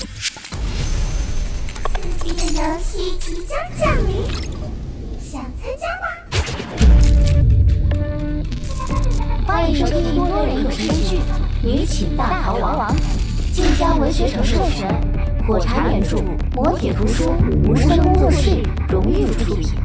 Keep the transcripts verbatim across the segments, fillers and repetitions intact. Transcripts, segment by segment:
刺激的游戏即将降临，想参加吗？ 欢迎收听多人有声剧《女寝大逃亡》，晋江文学城授权，火柴原著，磨铁图书，无声工作室荣誉出品。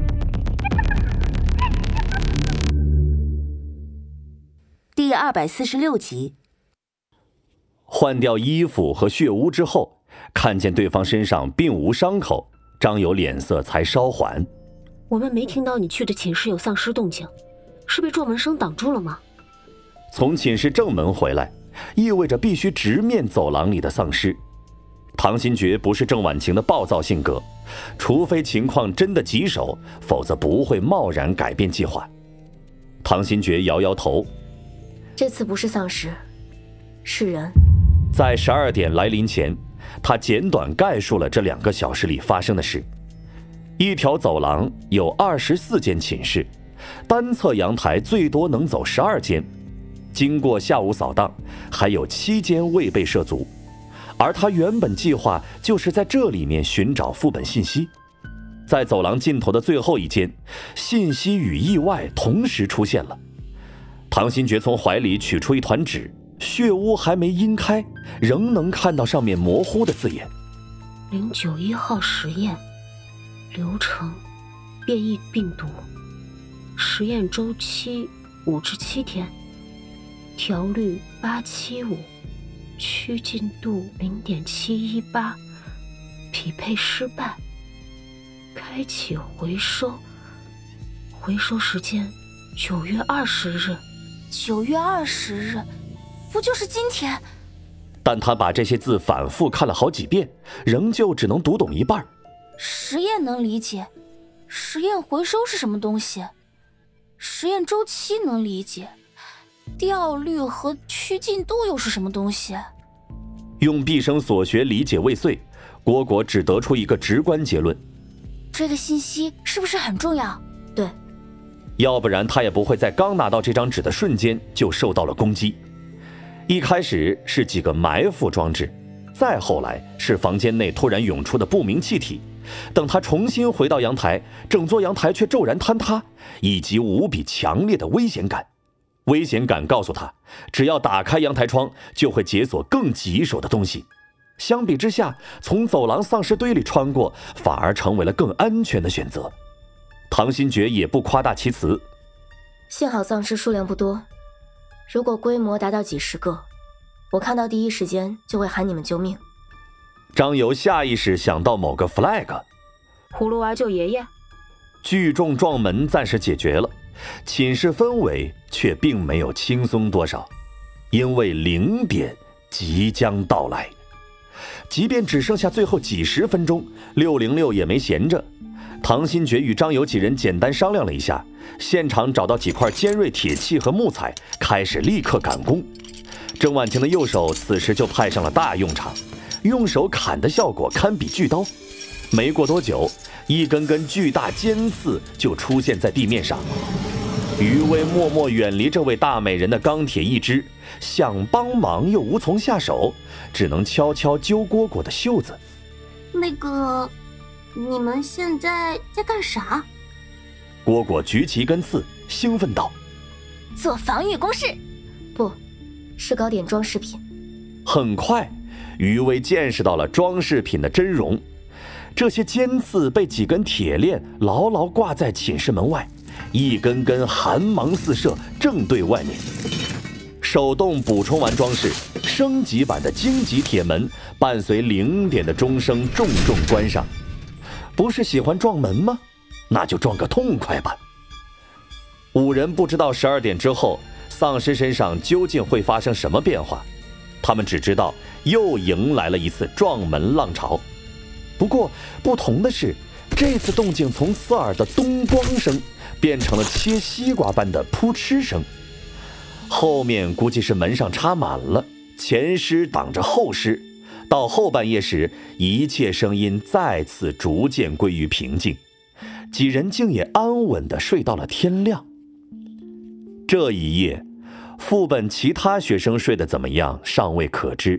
第二百四十六集。 换掉衣服和血污之后，看见对方身上并无伤口，张友脸色才稍缓。 我们没听到你去的寝室有丧尸动静，是被撞门声挡住了吗？ 从寝室正门回来，意味着必须直面走廊里的丧尸。唐新觉不是郑婉晴的暴躁性格，除非情况真的棘手，否则不会贸然改变计划。唐新觉摇摇头， 这次不是丧尸，是人。 在十二点来临前，他简短概述了这两个小时里发生的事。一条走廊有二十四间寝室，单侧阳台最多能走十二间。经过下午扫荡，还有七间未被涉足。而他原本计划就是在这里面寻找副本信息。在走廊尽头的最后一间，信息与意外同时出现了。唐新觉从怀里取出一团纸，血污还没阴开，仍能看到上面模糊的字眼。 零九一号实验流程，变异病毒，实验周期五至七天，调率八七五，趋近度零点七一八，匹配失败，开启回收，回收时间九月二十日。 九月二十日，不就是今天？ 但他把这些字反复看了好几遍，仍旧只能读懂一半。 实验能理解，实验回收是什么东西？实验周期能理解，调率和趋近度又是什么东西？ 用毕生所学理解未遂，蝈蝈只得出一个直观结论： 这个信息是不是很重要？对， 要不然他也不会在刚拿到这张纸的瞬间就受到了攻击。一开始是几个埋伏装置，再后来是房间内突然涌出的不明气体，等他重新回到阳台，整座阳台却骤然坍塌，以及无比强烈的危险感。危险感告诉他，只要打开阳台窗，就会解锁更棘手的东西。相比之下，从走廊丧尸堆里穿过，反而成为了更安全的选择。唐新觉也不夸大其词， 幸好丧尸数量不多，如果规模达到几十个，我看到第一时间就会喊你们救命。 张游下意识想到某个 flag， 葫芦娃救爷爷。 聚众撞门暂时解决了，寝室氛围却并没有轻松多少，因为零点即将到来。即便只剩下最后几十分钟，六零六也没闲着。唐新觉与张友几人简单商量了一下，现场找到几块尖锐铁器和木材，开始立刻赶工。郑婉晴的右手此时就派上了大用场，用手砍的效果堪比巨刀。没过多久，一根根巨大尖刺就出现在地面上。余威默默远离这位大美人的钢铁一只，想帮忙又无从下手，只能悄悄揪蝈蝈的袖子。 那个，你们现在在干啥？ 蝈蝈举起一根刺，兴奋道： 做防御工事。不，是搞点装饰品。 很快，余威见识到了装饰品的真容。这些尖刺被几根铁链牢牢挂在寝室门外，一根根寒芒四射，正对外面。手动补充完装饰，升级版的荆棘铁门伴随零点的钟声重重关上。不是喜欢撞门吗？那就撞个痛快吧。五人不知道十二点之后丧尸身上究竟会发生什么变化，他们只知道又迎来了一次撞门浪潮。不过不同的是，这次动静从刺耳的咚咣声变成了切西瓜般的扑哧声。后面估计是门上插满了，前尸挡着后尸。到后半夜时，一切声音再次逐渐归于平静，几人竟也安稳地睡到了天亮。这一夜，副本其他学生睡得怎么样尚未可知，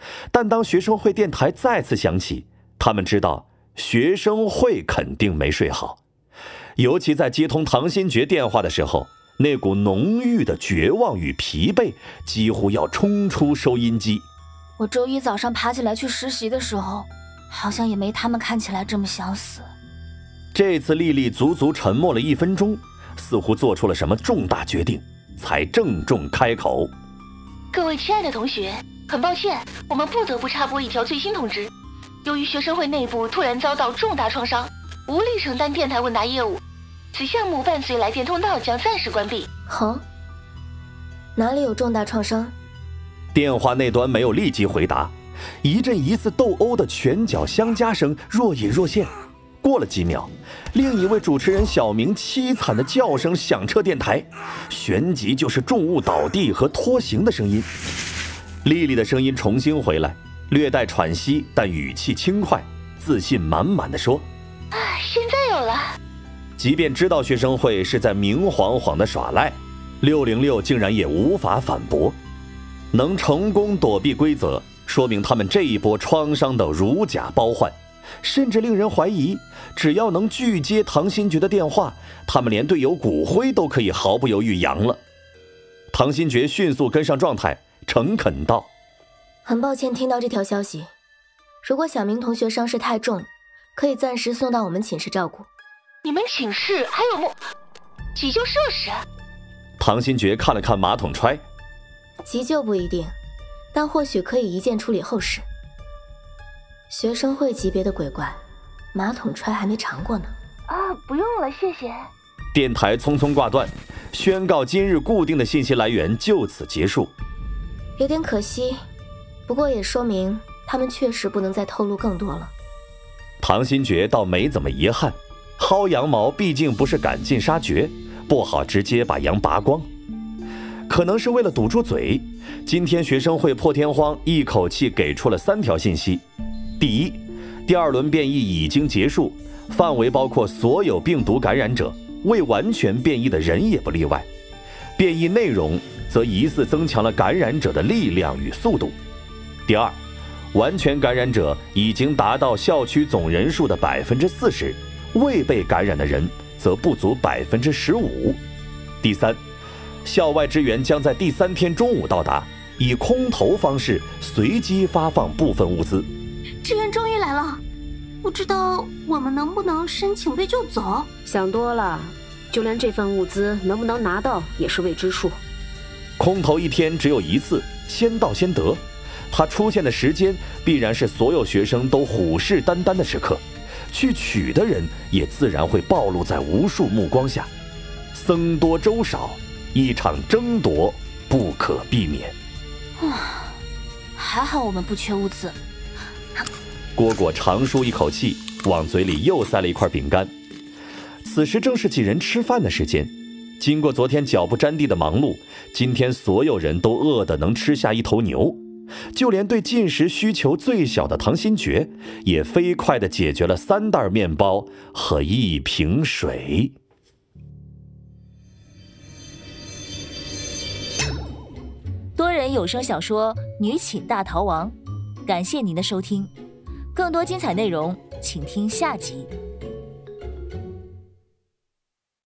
但当学生会电台再次响起，他们知道学生会肯定没睡好。尤其在接通唐新觉电话的时候，那股浓郁的绝望与疲惫几乎要冲出收音机。 我周一早上爬起来去实习的时候，好像也没他们看起来这么想死。 这次丽丽足足沉默了一分钟，似乎做出了什么重大决定，才郑重开口。 各位亲爱的同学，很抱歉，我们不得不插播一条最新通知。由于学生会内部突然遭到重大创伤，无力承担电台问答业务，此项目伴随来电通道将暂时关闭。 好，哪里有重大创伤？ 电话那端没有立即回答，一阵疑似斗殴的拳脚相加声若隐若现。过了几秒，另一位主持人小明凄惨的叫声响彻电台，旋即就是重物倒地和拖行的声音。丽丽的声音重新回来，略带喘息，但语气轻快，自信满满地说： 啊，现在有了。 即便知道学生会是在明晃晃的耍赖，六零六竟然也无法反驳。能成功躲避规则，说明他们这一波创伤的如假包换，甚至令人怀疑，只要能拒接唐新觉的电话，他们连队友骨灰都可以毫不犹豫扬了。唐新觉迅速跟上状态，诚恳道： 很抱歉听到这条消息，如果小明同学伤势太重，可以暂时送到我们寝室照顾。 你们寝室还有木急救设施？ 唐新觉看了看马桶揣， 急救不一定，但或许可以一键处理后事。学生会级别的鬼怪，马桶揣还没尝过呢。 啊，不用了，谢谢。 电台匆匆挂断，宣告今日固定的信息来源就此结束。 有点可惜，不过也说明他们确实不能再透露更多了。 唐新觉倒没怎么遗憾，薅羊毛毕竟不是赶尽杀绝，不好直接把羊拔光。可能是为了堵住嘴，今天学生会破天荒一口气给出了三条信息。第一，第二轮变异已经结束，范围包括所有病毒感染者，未完全变异的人也不例外。变异内容则疑似增强了感染者的力量与速度。第二，完全感染者已经达到校区总人数的百分之四十，未被感染的人则不足百分之十五。第三，校外支援将在第三天中午到达，以空投方式随机发放部分物资。 支援终于来了，不知道我们能不能申请被救走？ 想多了，就连这份物资能不能拿到也是未知数。 空投一天只有一次，先到先得。它出现的时间必然是所有学生都虎视眈眈的时刻，去取的人也自然会暴露在无数目光下。僧多粥少，一场争夺不可避免。 啊，还好我们不缺物资。 蝈蝈长舒一口气，往嘴里又塞了一块饼干。此时正是几人吃饭的时间，经过昨天脚不沾地的忙碌，今天所有人都饿得能吃下一头牛。就连对进食需求最小的唐新觉，也飞快地解决了三袋面包和一瓶水。 多人有声小说《女寝大逃亡》，感谢您的收听，更多精彩内容请听下集。